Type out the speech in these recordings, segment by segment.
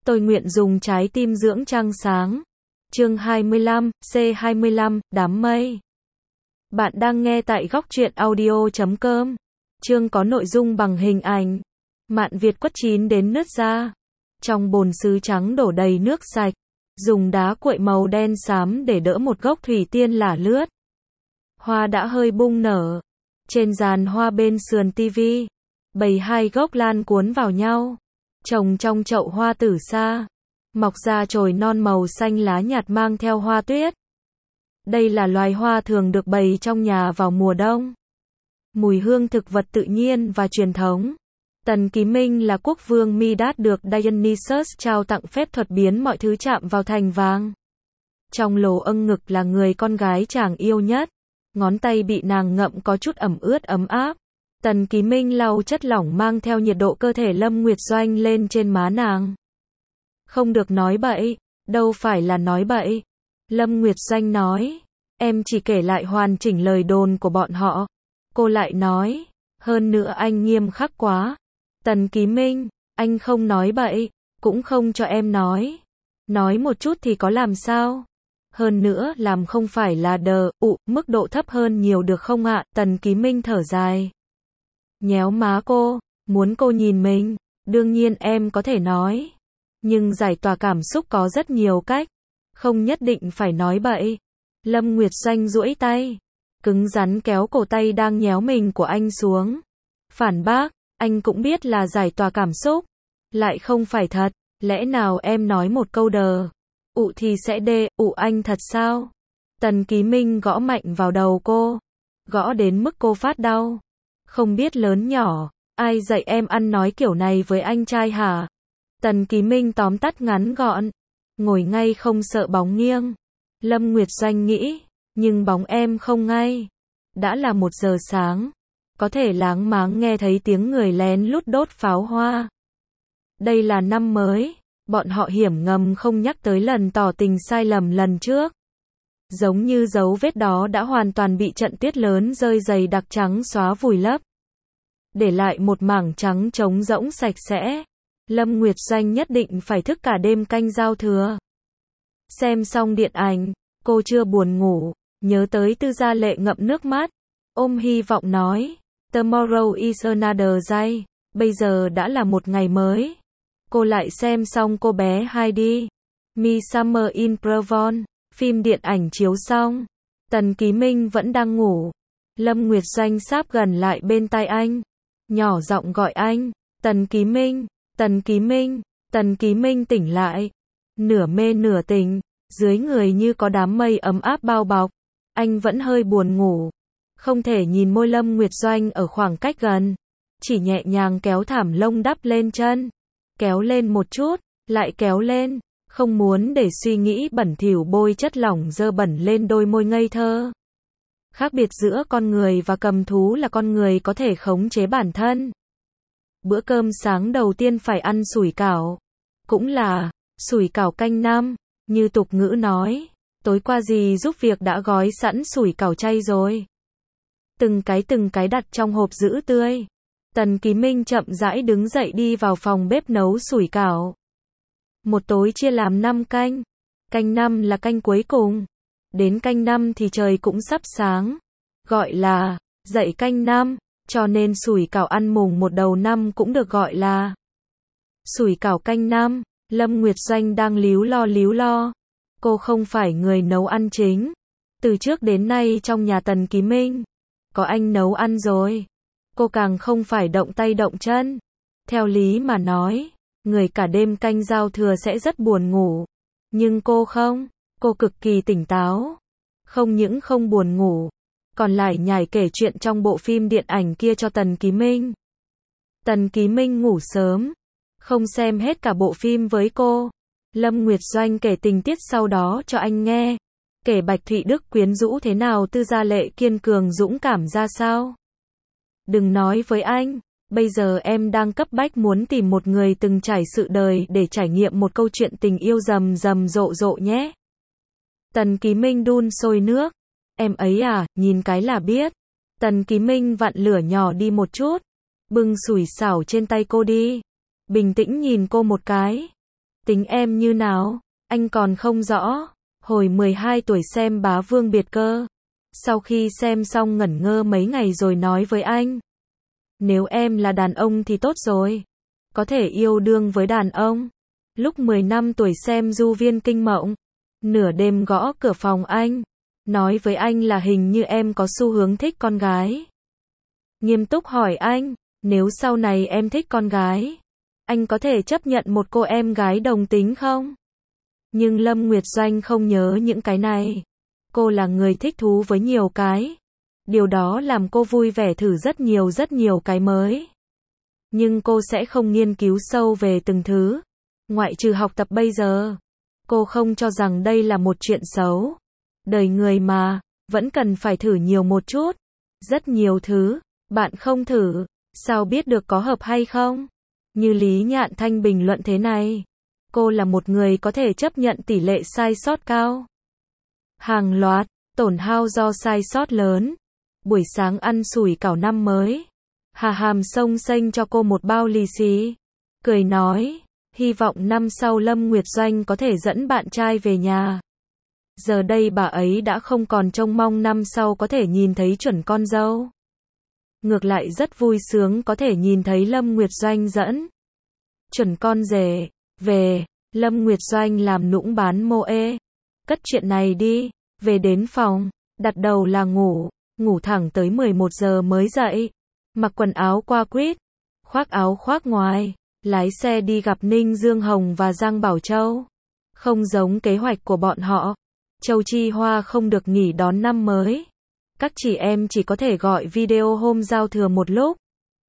Tôi nguyện dùng trái tim dưỡng trăng sáng. Chương 25, C25, đám mây. Bạn đang nghe tại góc truyện audio.com. Chương có nội dung bằng hình ảnh. Mạn Việt quất chín đến nứt ra. Trong bồn sứ trắng đổ đầy nước sạch. Dùng đá cuội màu đen xám để đỡ một gốc thủy tiên lả lướt. Hoa đã hơi bung nở. Trên giàn hoa bên sườn tivi, bày hai gốc lan cuốn vào nhau, trồng trong chậu hoa tử sa, mọc ra chồi non màu xanh lá nhạt mang theo hoa tuyết. Đây là loài hoa thường được bày trong nhà vào mùa đông. Mùi hương thực vật tự nhiên và truyền thống. Tần Ký Minh là quốc vương Midas được Dionysus trao tặng phép thuật biến mọi thứ chạm vào thành vàng. Trong lỗ âng ngực là người con gái chàng yêu nhất. Ngón tay bị nàng ngậm có chút ẩm ướt ấm áp. Tần Ký Minh lau chất lỏng mang theo nhiệt độ cơ thể Lâm Nguyệt Doanh lên trên má nàng. Không được nói bậy, đâu phải là nói bậy. Lâm Nguyệt Doanh nói, em chỉ kể lại hoàn chỉnh lời đồn của bọn họ. Cô lại nói, hơn nữa anh nghiêm khắc quá. Tần Ký Minh, anh không nói bậy, cũng không cho em nói. Nói một chút thì có làm sao? Hơn nữa làm không phải là mức độ thấp hơn nhiều được không ạ? Tần Ký Minh thở dài. Nhéo má cô, muốn cô nhìn mình, đương nhiên em có thể nói. Nhưng giải tỏa cảm xúc có rất nhiều cách, không nhất định phải nói bậy. Lâm Nguyệt Doanh duỗi tay, cứng rắn kéo cổ tay đang nhéo mình của anh xuống. Phản bác, anh cũng biết là giải tỏa cảm xúc, lại không phải thật, lẽ nào em nói một câu thì sẽ anh thật sao? Tần Ký Minh gõ mạnh vào đầu cô, gõ đến mức cô phát đau. Không biết lớn nhỏ, ai dạy em ăn nói kiểu này với anh trai hả? Tần Ký Minh tóm tắt ngắn gọn, ngồi ngay không sợ bóng nghiêng. Lâm Nguyệt Doanh nghĩ, nhưng bóng em không ngay. Đã là 1 giờ sáng, có thể láng máng nghe thấy tiếng người lén lút đốt pháo hoa. Đây là năm mới. Bọn họ hiểm ngầm không nhắc tới lần tỏ tình sai lầm lần trước. Giống như dấu vết đó đã hoàn toàn bị trận tuyết lớn rơi dày đặc trắng xóa vùi lấp. Để lại một mảng trắng trống rỗng sạch sẽ. Lâm Nguyệt Doanh nhất định phải thức cả đêm canh giao thừa. Xem xong điện ảnh, cô chưa buồn ngủ, nhớ tới Tư Gia Lệ ngậm nước mắt. Ôm hy vọng nói, Tomorrow is another day, bây giờ đã là một ngày mới. Cô lại xem xong Cô bé Heidi, Midsummer in Provence, phim điện ảnh chiếu xong. Tần Ký Minh vẫn đang ngủ. Lâm Nguyệt Doanh sáp gần lại bên tai anh, nhỏ giọng gọi anh, Tần Ký Minh, Tần Ký Minh. Tần Ký Minh tỉnh lại, nửa mê nửa tỉnh, dưới người như có đám mây ấm áp bao bọc. Anh vẫn hơi buồn ngủ, không thể nhìn môi Lâm Nguyệt Doanh ở khoảng cách gần, chỉ nhẹ nhàng kéo thảm lông đắp lên chân. Kéo lên một chút, lại kéo lên, không muốn để suy nghĩ bẩn thỉu bôi chất lỏng dơ bẩn lên đôi môi ngây thơ. Khác biệt giữa con người và cầm thú là con người có thể khống chế bản thân. Bữa cơm sáng đầu tiên phải ăn sủi cảo. Cũng là sủi cảo canh năm, như tục ngữ nói. Tối qua dì giúp việc đã gói sẵn sủi cảo chay rồi. Từng cái đặt trong hộp giữ tươi. Tần Ký Minh chậm rãi đứng dậy đi vào phòng bếp nấu sủi cảo. Một tối chia làm 5 canh. Canh 5 là canh cuối cùng. Đến canh 5 thì trời cũng sắp sáng. Gọi là dậy canh 5, cho nên sủi cảo ăn mùng 1 đầu năm cũng được gọi là sủi cảo canh 5. Lâm Nguyệt Doanh đang líu lo. Cô không phải người nấu ăn chính. Từ trước đến nay trong nhà Tần Ký Minh, có anh nấu ăn rồi. Cô càng không phải động tay động chân. Theo lý mà nói, người cả đêm canh giao thừa sẽ rất buồn ngủ. Nhưng cô không, cô cực kỳ tỉnh táo. Không những không buồn ngủ, còn lại nhảy kể chuyện trong bộ phim điện ảnh kia cho Tần Ký Minh. Tần Ký Minh ngủ sớm, không xem hết cả bộ phim với cô. Lâm Nguyệt Doanh kể tình tiết sau đó cho anh nghe. Kể Bạch Thụy Đức quyến rũ thế nào, Tư Gia Lệ kiên cường dũng cảm ra sao. Đừng nói với anh, bây giờ em đang cấp bách muốn tìm một người từng trải sự đời để trải nghiệm một câu chuyện tình yêu rầm rộ nhé. Tần Ký Minh đun sôi nước. Em ấy à, nhìn cái là biết. Tần Ký Minh vặn lửa nhỏ đi một chút, bưng sủi xảo trên tay cô đi. Bình tĩnh nhìn cô một cái. Tính em như nào? Anh còn không rõ. Hồi 12 tuổi xem Bá Vương Biệt Cơ. Sau khi xem xong ngẩn ngơ mấy ngày rồi nói với anh. Nếu em là đàn ông thì tốt rồi. Có thể yêu đương với đàn ông. Lúc 15 tuổi xem Du Viên Kinh Mộng. Nửa đêm gõ cửa phòng anh. Nói với anh là hình như em có xu hướng thích con gái. Nghiêm túc hỏi anh, nếu sau này em thích con gái, anh có thể chấp nhận một cô em gái đồng tính không? Nhưng Lâm Nguyệt Doanh không nhớ những cái này. Cô là người thích thú với nhiều cái. Điều đó làm cô vui vẻ thử rất nhiều cái mới. Nhưng cô sẽ không nghiên cứu sâu về từng thứ. Ngoại trừ học tập bây giờ. Cô không cho rằng đây là một chuyện xấu. Đời người mà, vẫn cần phải thử nhiều một chút. Rất nhiều thứ, bạn không thử, sao biết được có hợp hay không? Như Lý Nhạn Thanh bình luận thế này. Cô là một người có thể chấp nhận tỷ lệ sai sót cao. Hàng loạt, tổn hao do sai sót lớn. Buổi sáng ăn sủi cảo năm mới. Hà Hàm xông xênh cho cô một bao lì xì. Cười nói, hy vọng năm sau Lâm Nguyệt Doanh có thể dẫn bạn trai về nhà. Giờ đây bà ấy đã không còn trông mong năm sau có thể nhìn thấy chuẩn con dâu. Ngược lại rất vui sướng có thể nhìn thấy Lâm Nguyệt Doanh dẫn chuẩn con rể về. Lâm Nguyệt Doanh làm nũng bán mô ê. Cất chuyện này đi, về đến phòng, đặt đầu là ngủ thẳng tới 11 giờ mới dậy. Mặc quần áo qua quýt, khoác áo khoác ngoài, lái xe đi gặp Ninh Dương Hồng và Giang Bảo Châu. Không giống kế hoạch của bọn họ, Châu Chi Hoa không được nghỉ đón năm mới. Các chị em chỉ có thể gọi video hôm giao thừa một lúc.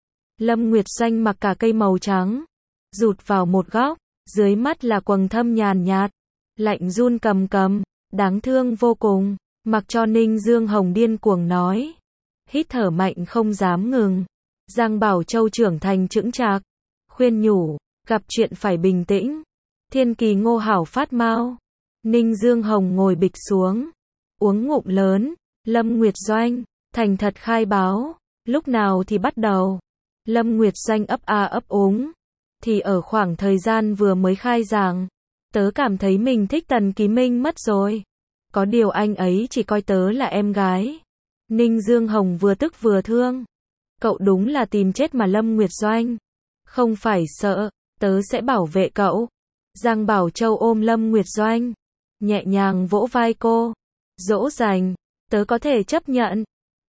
Lâm Nguyệt Doanh mặc cả cây màu trắng, rụt vào một góc, dưới mắt là quầng thâm nhàn nhạt, lạnh run cầm cầm, đáng thương vô cùng, mặc cho Ninh Dương Hồng điên cuồng nói. Hít thở mạnh không dám ngừng. Giang Bảo Châu trưởng thành chững chạc, khuyên nhủ, gặp chuyện phải bình tĩnh. Thiên Kỳ Ngô hảo phát mau. Ninh Dương Hồng ngồi bịch xuống, uống ngụm lớn. Lâm Nguyệt Doanh, thành thật khai báo, lúc nào thì bắt đầu. Lâm Nguyệt Doanh ấp a ấp úng. Thì ở khoảng thời gian vừa mới khai giảng, tớ cảm thấy mình thích Tần Ký Minh mất rồi. Có điều anh ấy chỉ coi tớ là em gái. Ninh Dương Hồng vừa tức vừa thương. Cậu đúng là tìm chết mà Lâm Nguyệt Doanh. Không phải sợ, tớ sẽ bảo vệ cậu. Giang Bảo Châu ôm Lâm Nguyệt Doanh, nhẹ nhàng vỗ vai cô. Dỗ dành, tớ có thể chấp nhận.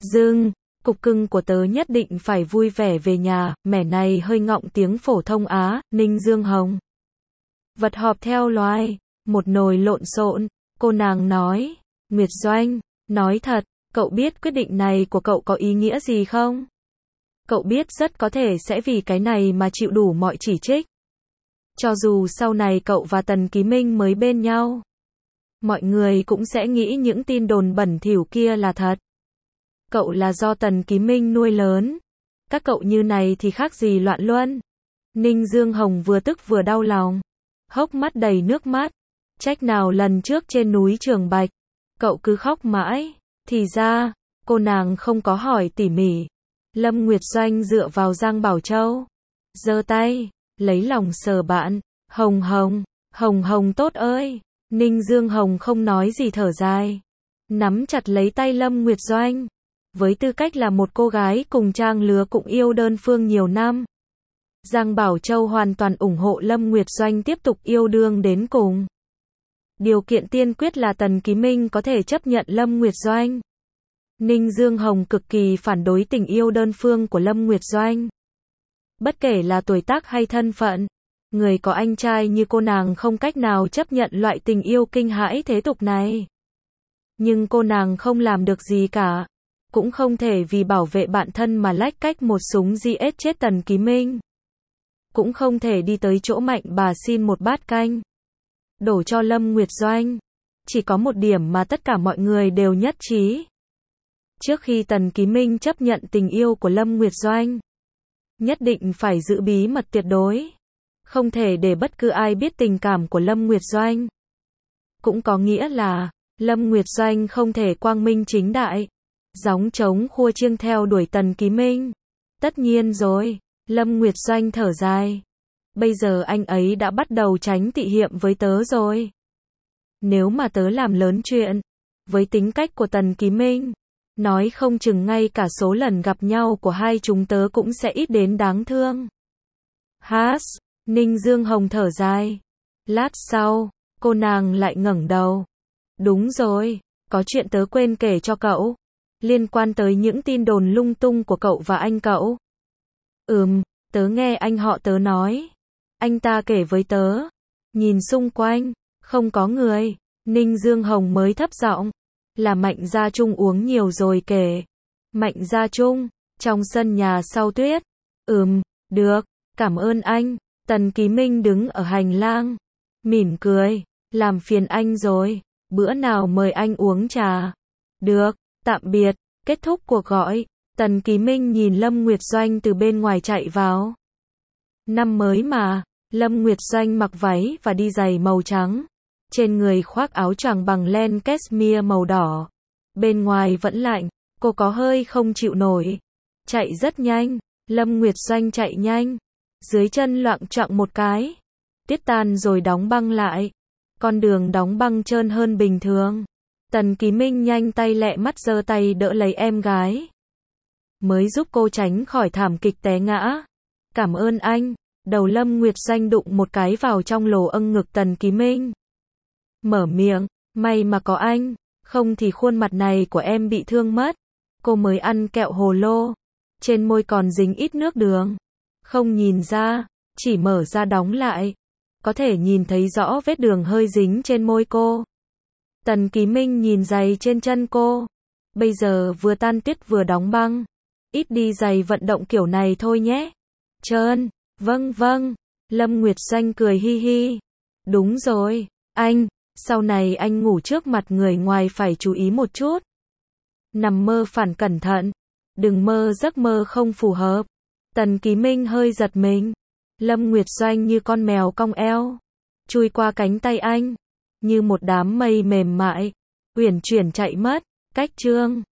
Cục cưng của tớ nhất định phải vui vẻ về nhà. Mẻ này hơi ngọng tiếng phổ thông Á. Ninh Dương Hồng. Vật họp theo loài, một nồi lộn xộn. Cô nàng nói, Nguyệt Doanh, nói thật, cậu biết quyết định này của cậu có ý nghĩa gì không? Cậu biết rất có thể sẽ vì cái này mà chịu đủ mọi chỉ trích. Cho dù sau này cậu và Tần Ký Minh mới bên nhau, mọi người cũng sẽ nghĩ những tin đồn bẩn thỉu kia là thật. Cậu là do Tần Ký Minh nuôi lớn. Các cậu như này thì khác gì loạn luân. Ninh Dương Hồng vừa tức vừa đau lòng, hốc mắt đầy nước mắt. Trách nào lần trước trên núi Trường Bạch, cậu cứ khóc mãi. Thì ra, cô nàng không có hỏi tỉ mỉ. Lâm Nguyệt Doanh dựa vào Giang Bảo Châu, giơ tay, lấy lòng sờ bạn. Hồng Hồng tốt ơi. Ninh Dương Hồng không nói gì thở dài, nắm chặt lấy tay Lâm Nguyệt Doanh. Với tư cách là một cô gái cùng trang lứa cũng yêu đơn phương nhiều năm, Giang Bảo Châu hoàn toàn ủng hộ Lâm Nguyệt Doanh tiếp tục yêu đương đến cùng. Điều kiện tiên quyết là Tần Ký Minh có thể chấp nhận Lâm Nguyệt Doanh. Ninh Dương Hồng cực kỳ phản đối tình yêu đơn phương của Lâm Nguyệt Doanh. Bất kể là tuổi tác hay thân phận, người có anh trai như cô nàng không cách nào chấp nhận loại tình yêu kinh hãi thế tục này. Nhưng cô nàng không làm được gì cả. Cũng không thể vì bảo vệ bạn thân mà lách cách một súng giết chết Tần Ký Minh. Cũng không thể đi tới chỗ Mạnh bà xin một bát canh đổ cho Lâm Nguyệt Doanh. Chỉ có một điểm mà tất cả mọi người đều nhất trí. Trước khi Tần Ký Minh chấp nhận tình yêu của Lâm Nguyệt Doanh, nhất định phải giữ bí mật tuyệt đối. Không thể để bất cứ ai biết tình cảm của Lâm Nguyệt Doanh. Cũng có nghĩa là, Lâm Nguyệt Doanh không thể quang minh chính đại, gióng trống khua chiêng theo đuổi Tần Ký Minh. Tất nhiên rồi, Lâm Nguyệt Doanh thở dài. Bây giờ anh ấy đã bắt đầu tránh tị hiệm với tớ rồi. Nếu mà tớ làm lớn chuyện, với tính cách của Tần Ký Minh, nói không chừng ngay cả số lần gặp nhau của hai chúng tớ cũng sẽ ít đến đáng thương. Hát, Ninh Dương Hồng thở dài. Lát sau, cô nàng lại ngẩng đầu. Đúng rồi, có chuyện tớ quên kể cho cậu. Liên quan tới những tin đồn lung tung của cậu và anh cậu. Tớ nghe anh họ tớ nói. Anh ta kể với tớ. Nhìn xung quanh, không có người. Ninh Dương Hồng mới thấp giọng. Là Mạnh Gia Trung uống nhiều rồi kể. Mạnh Gia Trung, trong sân nhà sau tuyết. Được, cảm ơn anh. Tần Ký Minh đứng ở hành lang. Mỉm cười. Làm phiền anh rồi. Bữa nào mời anh uống trà. Được, tạm biệt. Kết thúc cuộc gọi. Tần Ký Minh nhìn Lâm Nguyệt Doanh từ bên ngoài chạy vào. Năm mới mà. Lâm Nguyệt Doanh mặc váy và đi giày màu trắng. Trên người khoác áo choàng bằng len cashmere màu đỏ. Bên ngoài vẫn lạnh, cô có hơi không chịu nổi. Chạy rất nhanh, Lâm Nguyệt Doanh chạy nhanh. Dưới chân loạng choạng một cái. Tuyết tan rồi đóng băng lại. Con đường đóng băng trơn hơn bình thường. Tần Ký Minh nhanh tay lẹ mắt giơ tay đỡ lấy em gái. Mới giúp cô tránh khỏi thảm kịch té ngã. Cảm ơn anh. Đầu Lâm Nguyệt Doanh đụng một cái vào trong lỗ âng ngực Tần Ký Minh. Mở miệng, may mà có anh, không thì khuôn mặt này của em bị thương mất. Cô mới ăn kẹo hồ lô, trên môi còn dính ít nước đường. Không nhìn ra, chỉ mở ra đóng lại. Có thể nhìn thấy rõ vết đường hơi dính trên môi cô. Tần Ký Minh nhìn giày trên chân cô. Bây giờ vừa tan tuyết vừa đóng băng. Ít đi giày vận động kiểu này thôi nhé. Trơn, vâng. Lâm Nguyệt Doanh cười hi hi. Đúng rồi, anh. Sau này anh ngủ trước mặt người ngoài phải chú ý một chút. Nằm mơ phản cẩn thận. Đừng mơ giấc mơ không phù hợp. Tần Ký Minh hơi giật mình. Lâm Nguyệt Doanh như con mèo cong eo. Chui qua cánh tay anh. Như một đám mây mềm mại. Uyển chuyển chạy mất. Cách chương.